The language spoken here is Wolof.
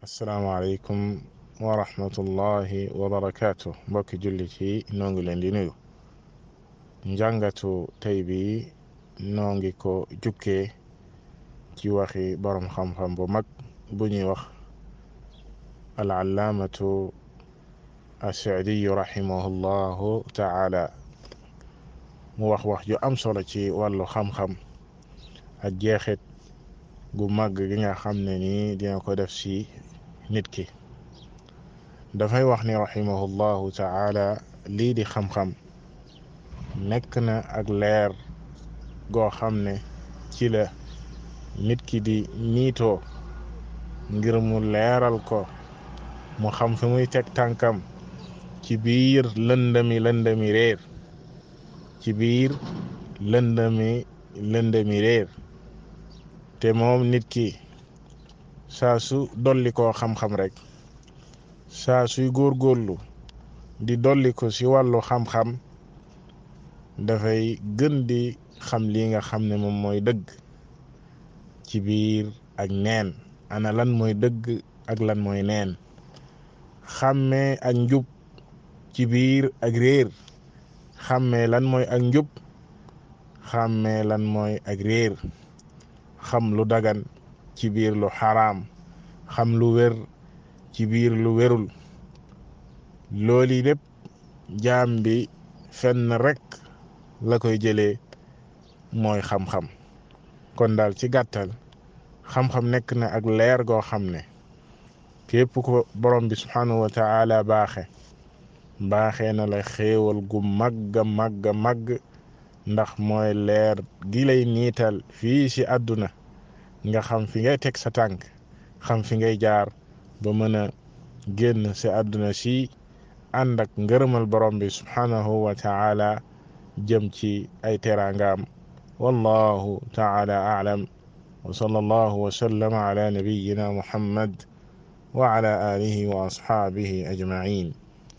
asalaamaaleykum wa rahmatullahi wa barakaatu mbokki jullit yi noo ngi leen di nuyu. njàngatu tey bi noo ngi ko jukkee ci waxi borom xam-xam bu mag bu ñuy wax al-allaamatu as-Saadiyu rahimahullahu taala. mu wax ju am solo ci wàllu xam-xam ak jeexit gu màgg gi nga xam ne ni dina ko def ci nit ki. dafay wax ni rahimahullahu taala lii di xam-xam nekk na ak leer goo xam ne ci la nit ki di niitoo ngir mu leeral ko mu xam fi muy teg tànkam ci biir lëndami réer ci biir lëndami réer. te moom nit ki saa su dolli koo xam-xam rek, saa suy góorgóorlu di dolli ko ci wàllu xam-xam, dafay gën di xam lii nga xam ne moom mooy dëgg ci biir ak neen. ana lan mooy dëgg ak lan mooy neen, xàmmee ak njub ci biir ak réer, xàmmee lan mooy ak njub, xàmmee lan mooy ak réer, xam lu dagan ci biir lu xaraam, xam lu wér ci biir lu wérul. loolu lépp jaam bi fenn rekk la koy jëlee, mooy xam-xam. kon daal ci gàttal, xam-xam nekk na ak leer goo xam ne képp ko borom bi subhanahu wa taala baaxee na la xéewal gu màgg ndax mooy leer gi lay niital fii ci àdduna, nga xam fi ngay teg sa tànk, xam fi ngay jaar ba mën a génn ci àdduna si ànd ak ngërëmal borom bi subhanahu wa taala jëm ci ay teraangaam. wallahu taala a'lam wa sallallahu wa sallama ala nabiyyina muhammad wa ala alihi wa ashaabihi ajma'in.